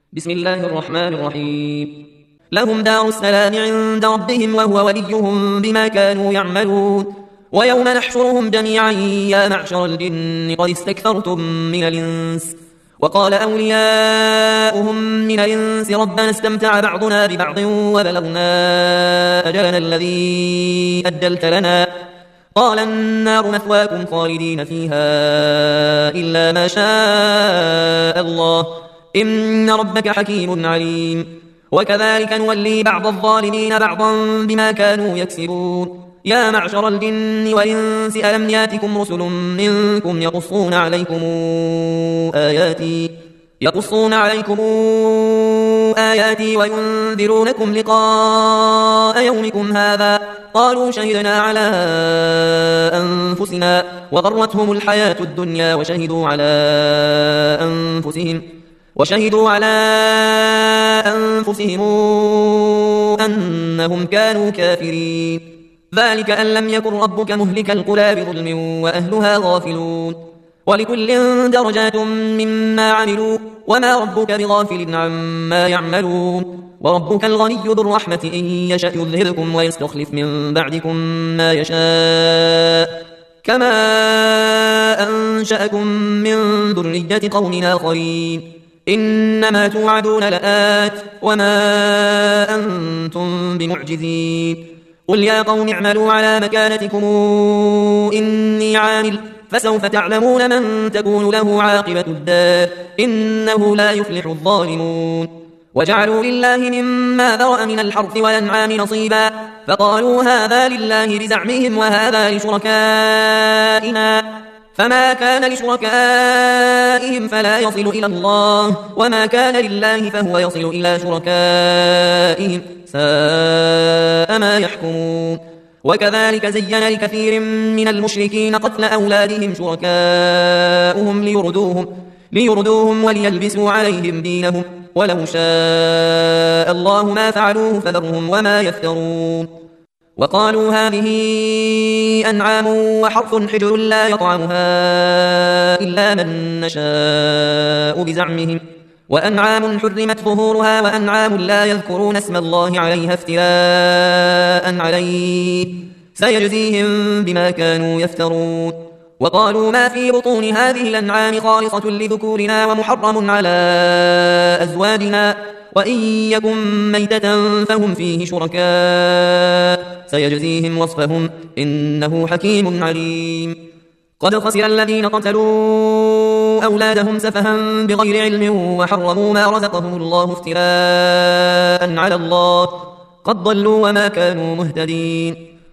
بسم الله الرحمن الرحيم. لهم دار السلام عند ربهم وهو وليهم بما كانوا يعملون. ويوم نحشرهم جميعا يا معشر الجن قد استكثرتم من الإنس. وقال أولياؤهم من الإنس ربنا استمتع بعضنا ببعض وبلغنا أجلنا الذي أجلت لنا قال النار مثواكم خالدين فيها إلا ما شاء الله إن ربك حكيم عليم. وكذلك نولي بعض الظالمين بعضا بما كانوا يكسبون. يا معشر الجن والإنس ألم ياتكم رسل منكم يقصون عليكم آياتي وينذرونكم لقاء يومكم هذا قالوا شهدنا على أنفسنا وغرتهم الحياة الدنيا وشهدوا على أنفسهم أنهم كانوا كافرين. ذلك أن لم يكن ربك مهلك القرى بظلم وأهلها غافلون. ولكل درجات مما عملوا وما ربك بغافل عما يعملون. وربك الغني ذو الرحمة إن يشأ يذهبكم ويستخلف من بعدكم ما يشاء كما أنشأكم من ذرية قوم آخرين. إنما توعدون لآت وما أنتم بمعجزين. قل يا قوم اعملوا على مكانتكم إني عامل فسوف تعلمون من تكون له عاقبة الدار إنه لا يفلح الظالمون. وجعلوا لله مما ذرأ من الحرث والأنعام نصيبا فقالوا هذا لله بزعمهم وهذا لشركائنا فما كان لشركائهم فلا يصل إلى الله وما كان لله فهو يصل إلى شركائهم ساء ما يحكمون. وكذلك زين لكثير من المشركين قتل أولادهم شركاؤهم ليردوهم وليلبسوا عليهم دينهم ولو شاء الله ما فعلوه فذرهم وما يفترون. وقالوا هذه أنعام وحرث حجر لا يطعمها إلا من نشاء بزعمهم وأنعام حرمت ظهورها وأنعام لا يذكرون اسم الله عليها افتراء عليه سيجزيهم بما كانوا يفترون. وقالوا ما في بطون هذه الأنعام خالصة لذكورنا ومحرم على أزواجنا وإن يكن ميتة فهم فيه شركاء سيجزيهم وصفهم إنه حكيم عليم. قد خسر الذين قتلوا أولادهم سفها بغير علم وحرموا ما رزقهم الله افتراء على الله قد ضلوا وما كانوا مهتدين.